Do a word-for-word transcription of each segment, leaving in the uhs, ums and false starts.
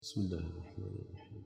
بسم الله الرحمن الرحيم.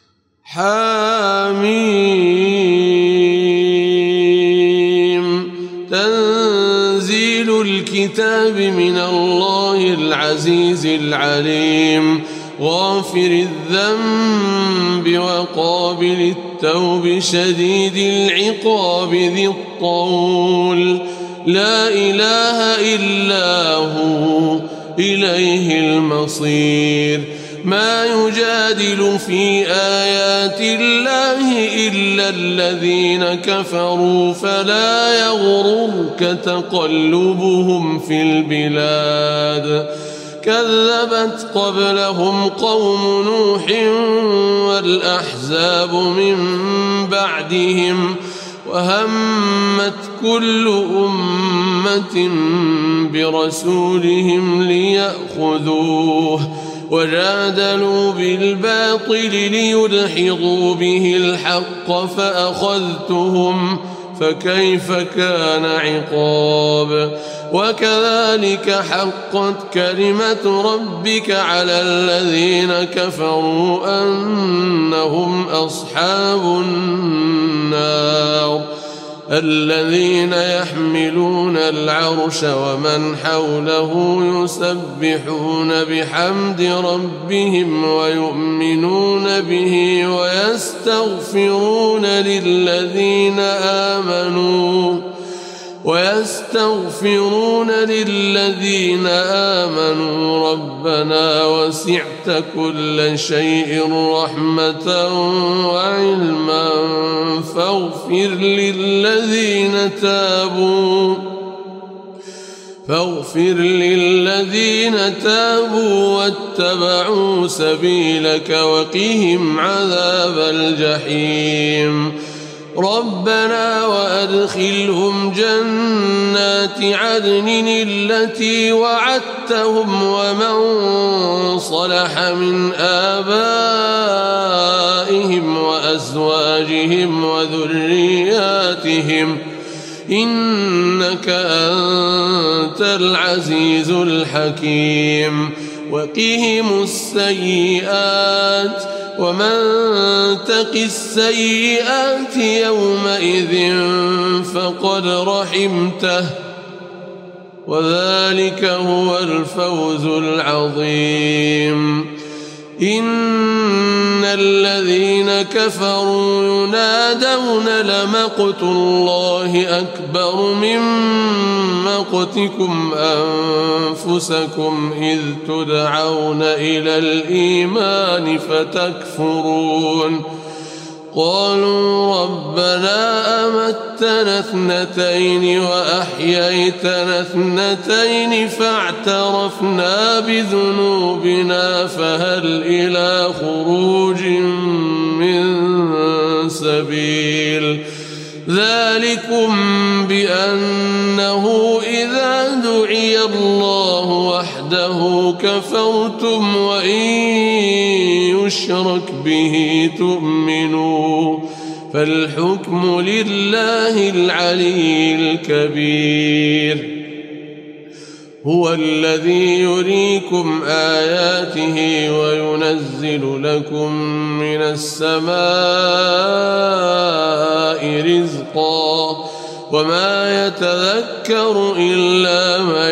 حاميم تنزيل الكتاب من الله العزيز العليم غافر الذنب وقابل التوب شديد العقاب ذي الطول لا إله إلا هو إليه المصير. ما يجادل في آيات الله إلا الذين كفروا فلا يغررك تقلبهم في البلاد. كذبت قبلهم قوم نوح والأحزاب من بعدهم وهمت كل أمة برسولهم ليأخذوه وجادلوا بالباطل ليدحضوا به الحق فأخذتهم فكيف كان عقاب. وكذلك حقت كلمة ربك على الذين كفروا أنهم أصحاب النار الذين يحملون العرش ومن حوله يسبحون بحمد ربهم ويؤمنون به ويستغفرون للذين آمنوا ويستغفرون للذين آمنوا ربنا وسعت كل شيء رحمة وعلما فاغفر للذين تابوا فاغفر للذين تابوا واتبعوا سبيلك وقهم عذاب الجحيم. ربنا وأدخلهم جنات عدن التي وعدتهم ومن صلح من آبائهم وأزواجهم وذرياتهم إنك أنت العزيز الحكيم. وقهم السيئات ومن تق السيئات يومئذ فقد رحمته وذلك هو الفوز العظيم. إن الذين كفروا ينادون لمقت الله أكبر من مقتكم أنفسكم إذ تدعون إلى الإيمان فتكفرون. قالوا ربنا أمتنا اثنتين وأحييتنا اثنتين فاعترفنا بذنوبنا فهل إلى خروج من سبيل. ذلكم بأنه إذا دعي الله وحده كفرتم وإن يشرك به تؤمنوا فالحكم لله العلي الكبير. هو الذي يريكم آياته وينزل لكم من السماء رزقا وما يتذكر إلا من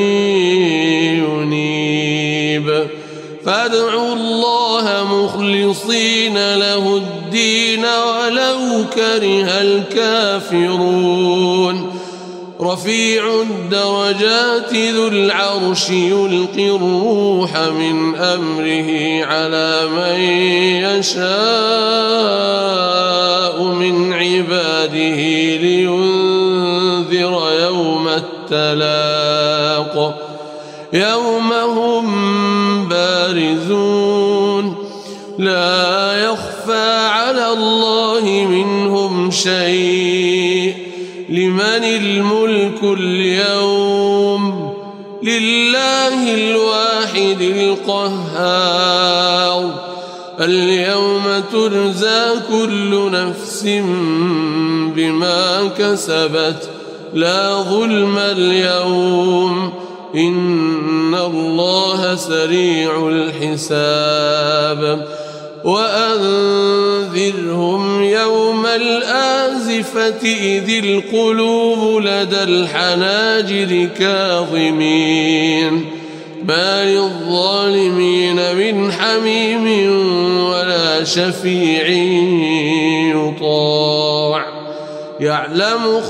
ينيب. فادعوا الله مخلصين له الدين ولو كره الكافرون. رفيع الدرجات ذو العرش يلقي الروح من أمره على من يشاء من عباده لينذر يوم التلاق يوم هم بارزون لا يخفى على الله منهم شيء. لمن الملك اليوم لله الواحد القهار. اليوم تجزى كل نفس بما كسبت لا ظلم اليوم إن الله سريع الحساب وأنذرهم يوم الآزفة إذ القلوب لدى الحناجر كاظمين ما للظالمين من حميم ولا شفيع يطاع يعلم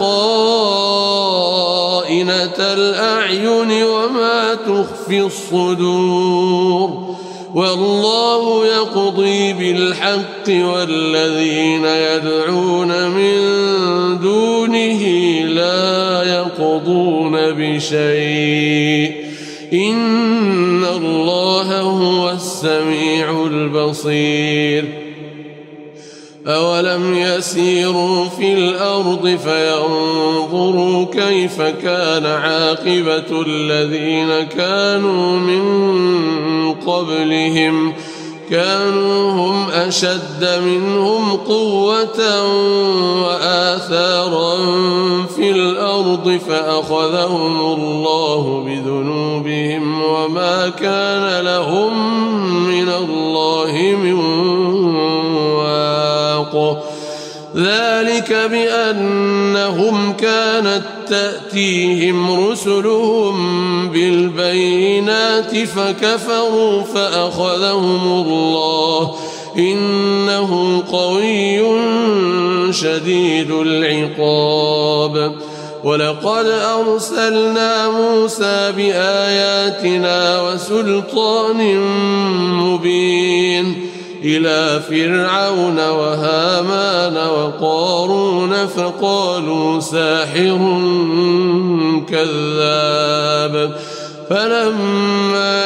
خائنة الأعين وما تخفي الصدور والله يقضي بالحق والذين يدعون من دونه لا يقضون بشيء إن الله هو السميع البصير أولم يسيروا في الأرض فينظروا كيف كان عاقبة الذين كانوا من قبلهم كانوا هم أشد منهم قوة وآثارا في الأرض فأخذهم الله بذنوبهم وما كان لهم من الله من واق ذلك بأنهم كانت تأتيهم رسلهم بالبينات فكفروا فأخذهم الله إنه قوي شديد العقاب ولقد أرسلنا موسى بآياتنا وسلطان مبين إلى فرعون وهامان وقارون فقالوا ساحر كذاب فلما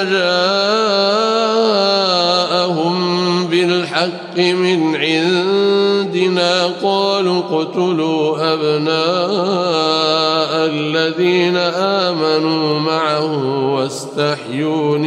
جاءهم بالحق من عندنا قالوا اقتلوا أبناء الذين آمنوا معه واستحيوا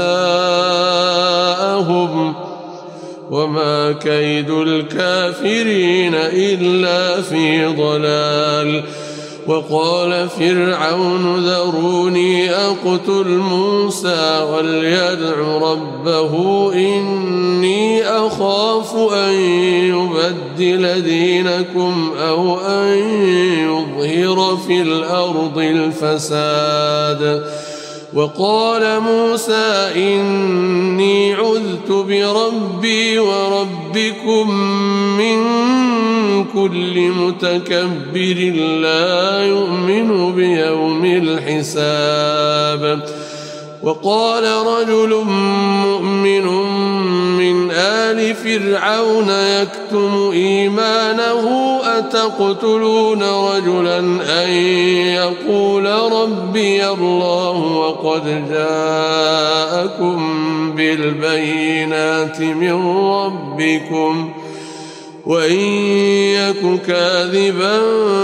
نساءهم وما كيد الكافرين إلا في ضلال وقال فرعون ذروني أقتل موسى وليدع ربه إني أخاف أن يبدل دينكم أو أن يظهر في الأرض الفساد وقال موسى إني عذت بربي وربكم من كل متكبر لا يؤمن بيوم الحساب وقال رجل مؤمن من آل فرعون يكتم إيمانه أتقتلون رجلا أن يقول ربي الله وقد جاءكم بالبينات من ربكم وإن يك كاذبا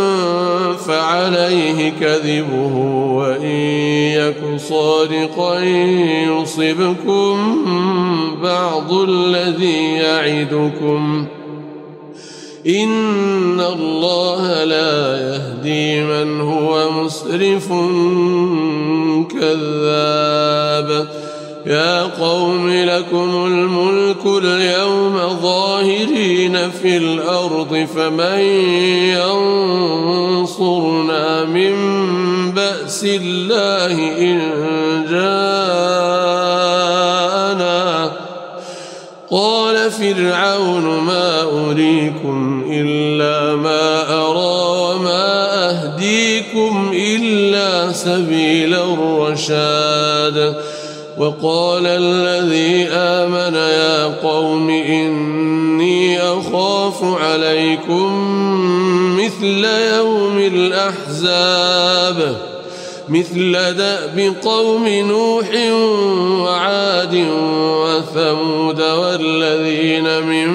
فعليه كذبه وإن يك صادقا يصبكم بعض الذي يعدكم إن الله لا يهدي من هو مسرف كذاب يا قوم لكم الملك اليوم ظاهرين في الأرض فمن ينصرنا من بأس الله إن جاءنا قال فرعون ما أريكم إلا ما أرى وما أهديكم إلا سبيل الرشاد وقال الذي آمن يا قوم إني أخاف عليكم مثل يوم الأحزاب مثل دأب قوم نوح وعاد وثمود والذين من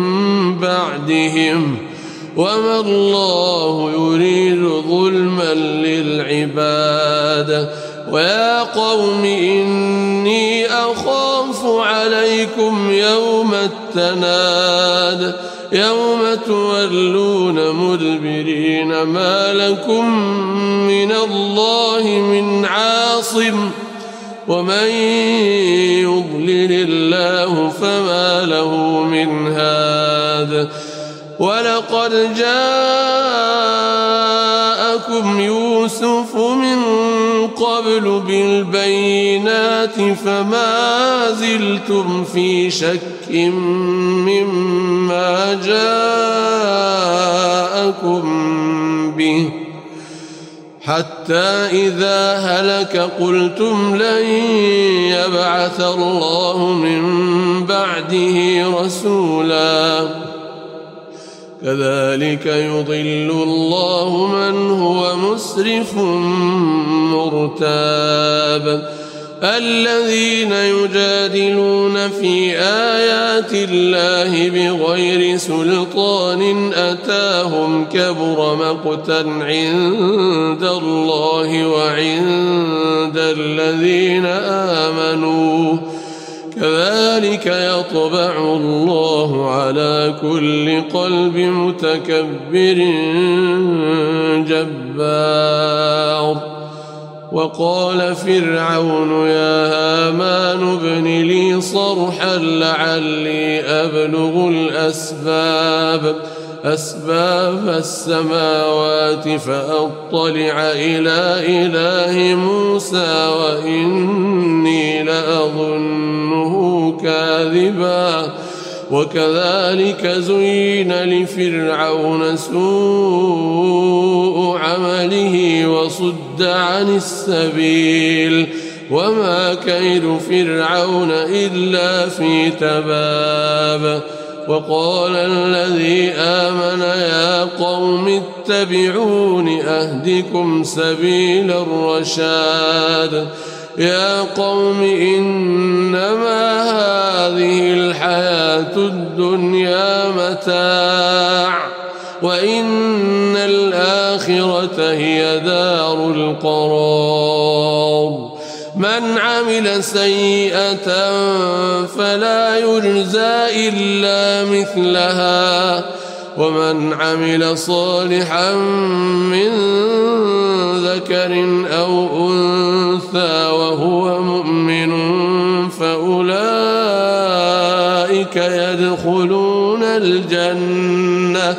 بعدهم وما الله يريد ظلما للعباد ويا قوم إني أخاف الله عليكم يوم التناد يوم تولون مدبرين ما لكم من الله من عاصم ومن يضلل الله فما له من هاد ولقد جاءكم يوسف من قبل بالبينات فما زلتم في شك مما جاءكم به حتى إذا هلك قلتم لن يبعث الله من بعده رسولا كذلك يضل الله من هو مسرف مرتاب الذين يجادلون في آيات الله بغير سلطان أتاهم كبر مقتا عند الله وعند الذين آمنوا كذلك يطبع الله على كل قلب متكبر جبار وقال فرعون يا هامان ابن لي صرحا لعلي أبلغ الأسباب أسباب السماوات فأطلع إلى إله موسى وإني لأظنه كاذبا وكذلك زين لفرعون سوء عمله وصد عن السبيل وما كيد فرعون إلا في تباب وقال الذي آمن يا قوم اتبعون أهدكم سبيل الرشاد يا قوم إنما هذه الحياة الدنيا متاع وإن الآخرة هي دار القرار من عمل سيئة فلا يجزى إلا مثلها ومن عمل صالحا من ذكر أو أنثى وهو مؤمن فأولئك يدخلون الجنة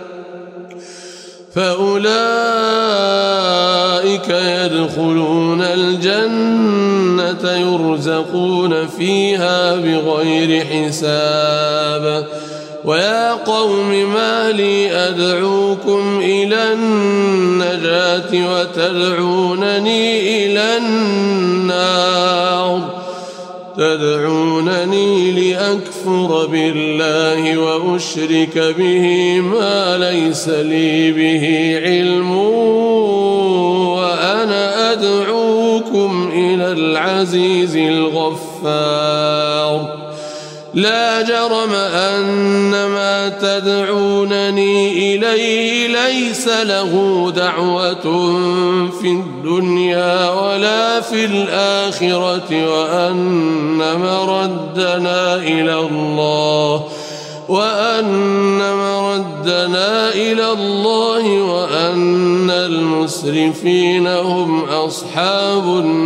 فأولئك يدخلون الجنة يرزقون فيها بغير حساب ويا قوم ما لي أدعوكم إلى النجاة وتدعونني إلى النار تدعونني لأكفر بالله وأشرك به ما ليس لي به علم وأنا أدعوكم إلى العزيز الغفار لا جرم أن ما تدعونني إليه ليس له دعوة في الدنيا ولا في الآخرة وأن مردنا إلى الله وأن مردنا إلى الله وأن المسرفين هم أصحاب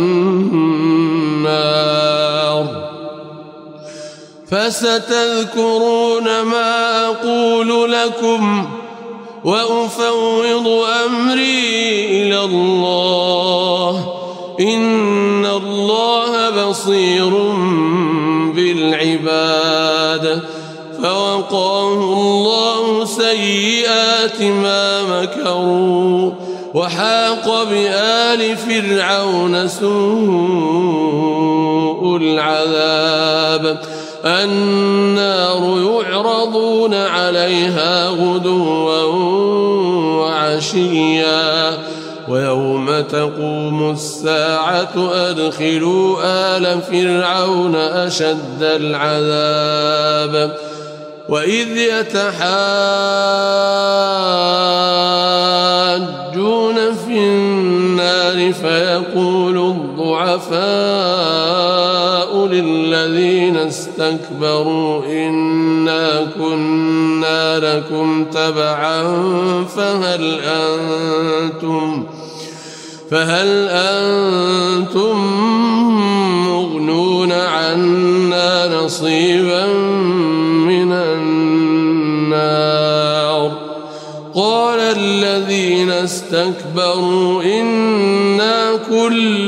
النار فستذكرون ما أقول لكم وأفوض أمري إلى الله إن الله بصير بالعباد فوقاه الله سيئات ما مكروا وحاق بآل فرعون سوء العذاب النار يعرضون عليها غدوا وعشيا ويوم تقوم الساعة أدخلوا آل فرعون أشد العذاب وإذ يتحاجون في النار فيقول الضعفاء للذين استكبروا إنا كنا لكم تبعا فهل أنتم فهل أنتم مغنون عنا نصيبا من النار قال الذين استكبروا إنا كل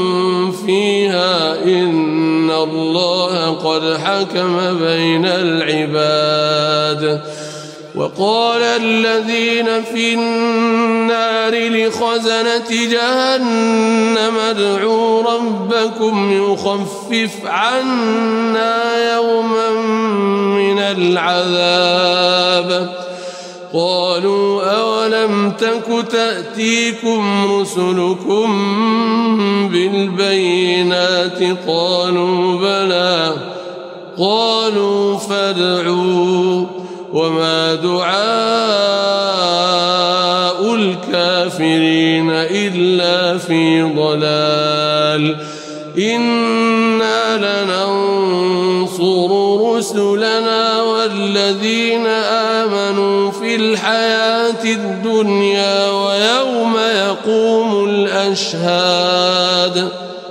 فيها إن الله قد حكم بين العباد وقال الذين في النار لخزنة جهنم ادعوا ربكم يخفف عنا يوما من العذاب قالوا أولم تك تأتيكم رسلكم بالبينات قالوا بلى قالوا فادعوا وما دعاء الكافرين إلا في ضلال إنا لننصر رسلنا والذين آمنوا في الحياة الدنيا ويوم يقوم الأشهاد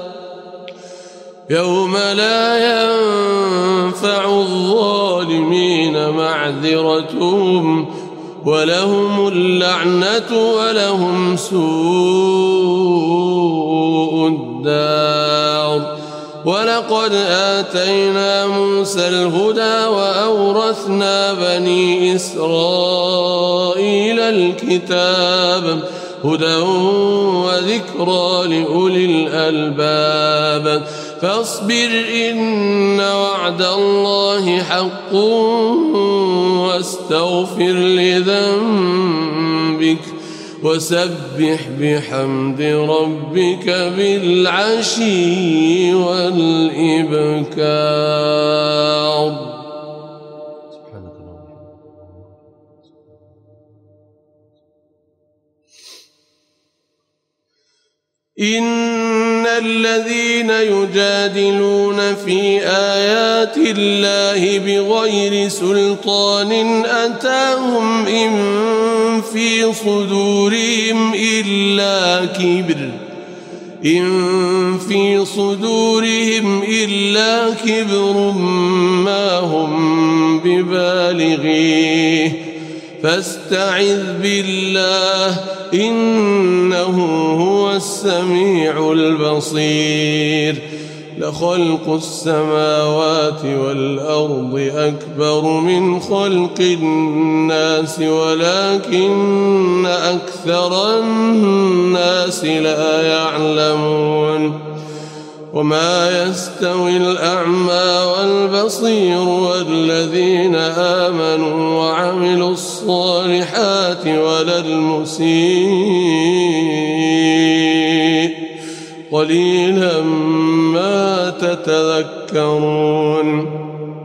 يوم لا ينفع الظالمين معذرتهم ولهم اللعنة ولهم سوء الدار ولقد آتينا موسى الهدى وأورثنا بني إسرائيل الكتاب هدى وذكرى لأولي الألباب فاصبر إن وعد الله حق واستغفر لذنبك وسبح بحمد ربك بالعشي والإبكار. إن الذين يجادلون في آيات الله بغير سلطان أتاهم إن في صدورهم إلا كبر إن في صدورهم إلا كبر ما هم ببالغيه فاستعذ بالله إنه هو السميع البصير لخلق السماوات والأرض أكبر من خلق الناس ولكن أكثر الناس لا يعلمون وما يستوي الأعمى والبصير والذين آمنوا وعملوا الصالحات ولا المسيء قليلا ما تتذكرون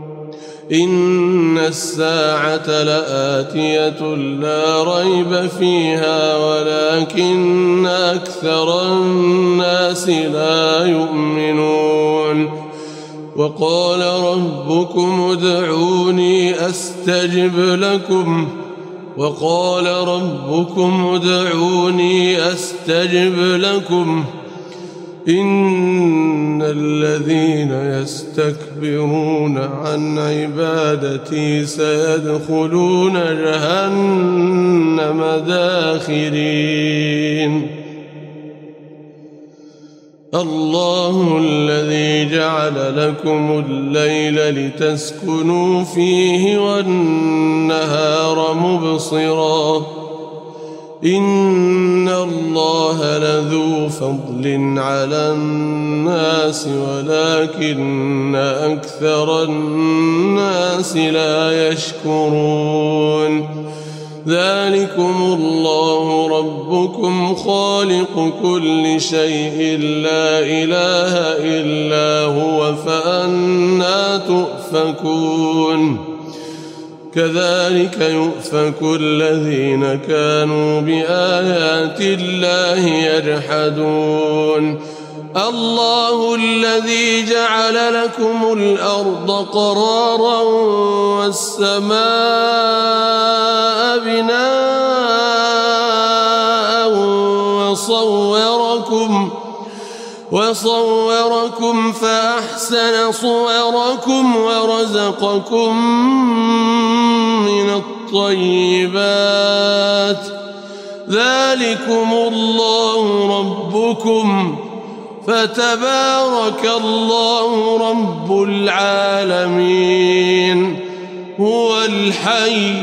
إن الساعة لآتية لا ريب فيها ولكن أكثر الناس لا يؤمنون وقال ربكم ادعوني أستجب لكم وقال ربكم ادعوني أستجب لكم إن الذين يستكبرون عن عبادتي سيدخلون جهنم داخرين الله الذي جعل لكم الليل لتسكنوا فيه والنهار مبصرا إن الله لذو فضل على الناس ولكن أكثر الناس لا يشكرون ذلكم الله ربكم خالق كل شيء لا إله إلا هو فأنى تؤفكون كذلك يؤفك الذين كانوا بآيات الله يجحدون الله الذي جعل لكم الأرض قرارا والسماء بناء وصوركم وصوركم فأحسن صوركم ورزقكم من الطيبات ذلكم الله ربكم فتبارك الله رب العالمين هو الحي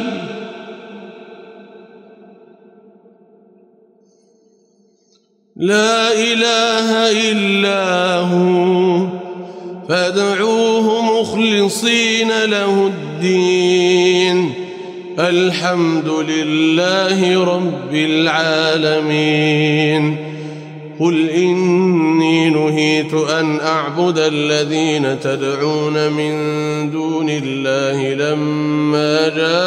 لا إله إلا هو فادعوه مخلصين له الدين الحمد لله رب العالمين قل إني نهيت أن أعبد الذين تدعون من دون الله لما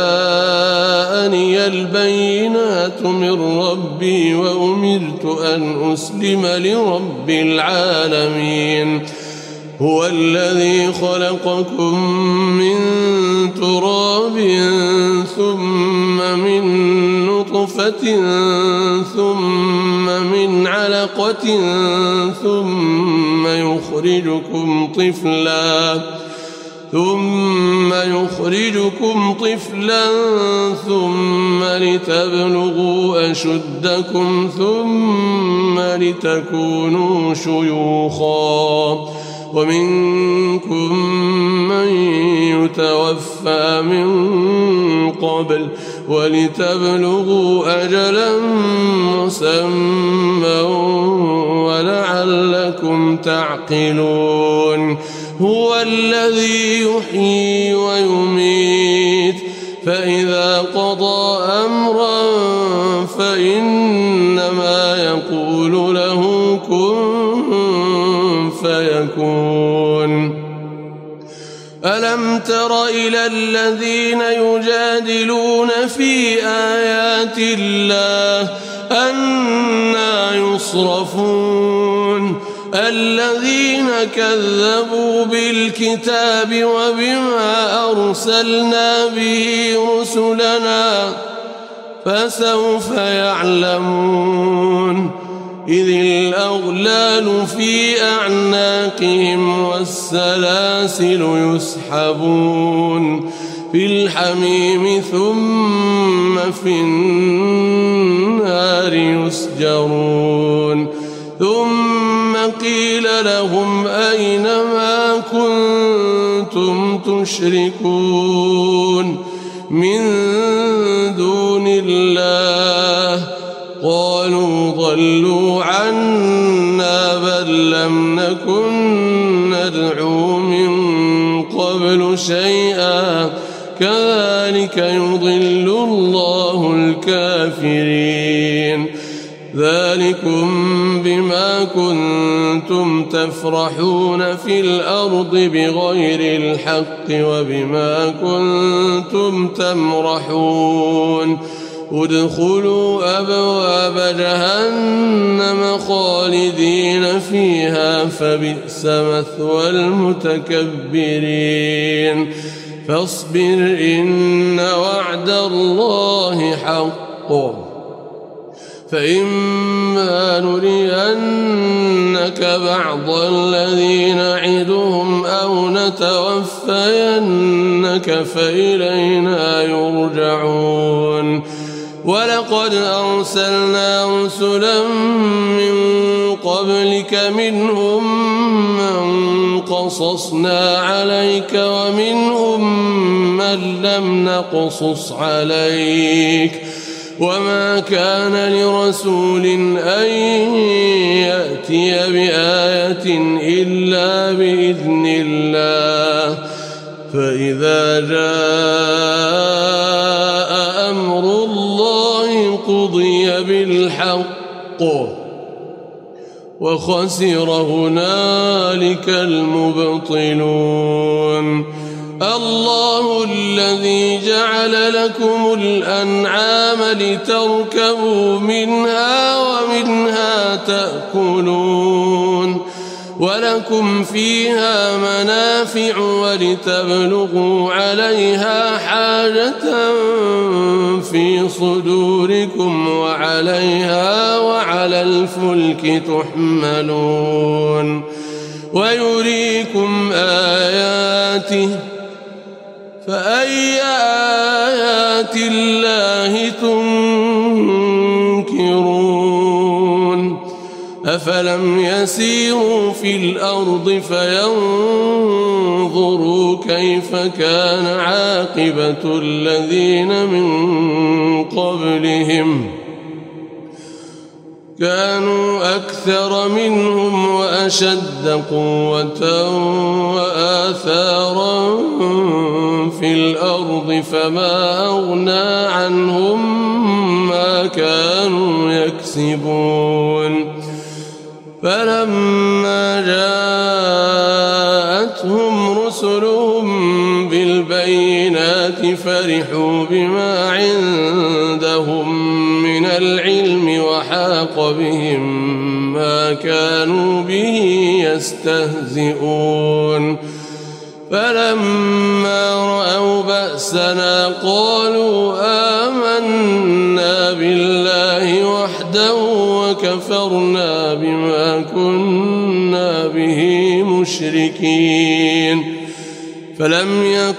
جاءني البينات من ربي وأمرت أن أسلم لرب العالمين هو الذي خلقكم من تراب ثم من نطفة ثم من علقة ثم يخرجكم طفلا ثم يخرجكم طفلا ثم لتبلغوا أشدكم ثم لتكونوا شيوخا ومنكم من يتوفى من قبل ولتبلغوا أجلا مسمى ولعلكم تعقلون هو الذي يحيي ويميت فإذا قضى أمرا فإنما يقول له كن فيكون ألم تر إلى الذين يجادلون في آيات الله أنى يصرفون الذين كذبوا بالكتاب وبما أرسلنا به رسلنا فسوف يعلمون إذ الأغلال في أعناقهم والسلاسل يسحبون في الحميم ثم في النار يسجرون ثم قيل لهم أين ما كنتم تشركون من دون الله قالوا ضلوا عنا بل لم نكن ندعو من قبل شيئا كذلك يضل الله الكافرين ذلكم بما كنتم تفرحون في الأرض بغير الحق وبما كنتم تمرحون ادخلوا أبواب جهنم خالدين فيها فبئس مثوى المتكبرين فاصبر إن وعد الله حق فإما نرينك بعض الذي نعدهم أو نتوفينك فإلينا يرجعون ولقد أرسلنا رسلا من قبلك منهم من قصصنا عليك ومنهم من لم نقصص عليك وما كان لرسول أن يأتي بآية إلا بإذن الله فإذا جاء أمر الله قضي بالحق وخسر هنالك المبطلون الله الذي جعل لكم الأنعام لتركبوا منها ومنها تأكلون ولكم فيها منافع ولتبلغوا عليها حاجة في صدوركم وعليها وعلى الفلك تحملون ويريكم آياته فأي آيات الله تنكرون أفلم يسيروا في الأرض فينظروا كيف كان عاقبة الذين من قبلهم كانوا أكثر منهم وأشد قوة وآثارا في الأرض فما أغنى عنهم ما كانوا يكسبون فلما جاءتهم رسلهم بالبينات فرحوا بما عندهم من العلم وحاق بهم ما كانوا به يستهزئون فلما رأوا بأسنا قالوا آمنا بالله وحده وكفرنا بما كنا به مشركين فلم يك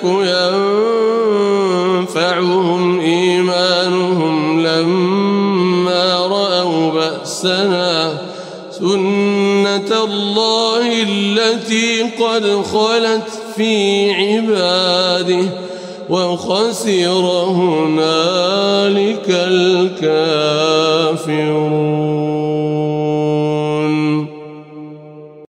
ينفعهم إيمانهم لما رأوا بأسنا سنة الله التي قد خلت في عباده وخسر هنالك الكافرون.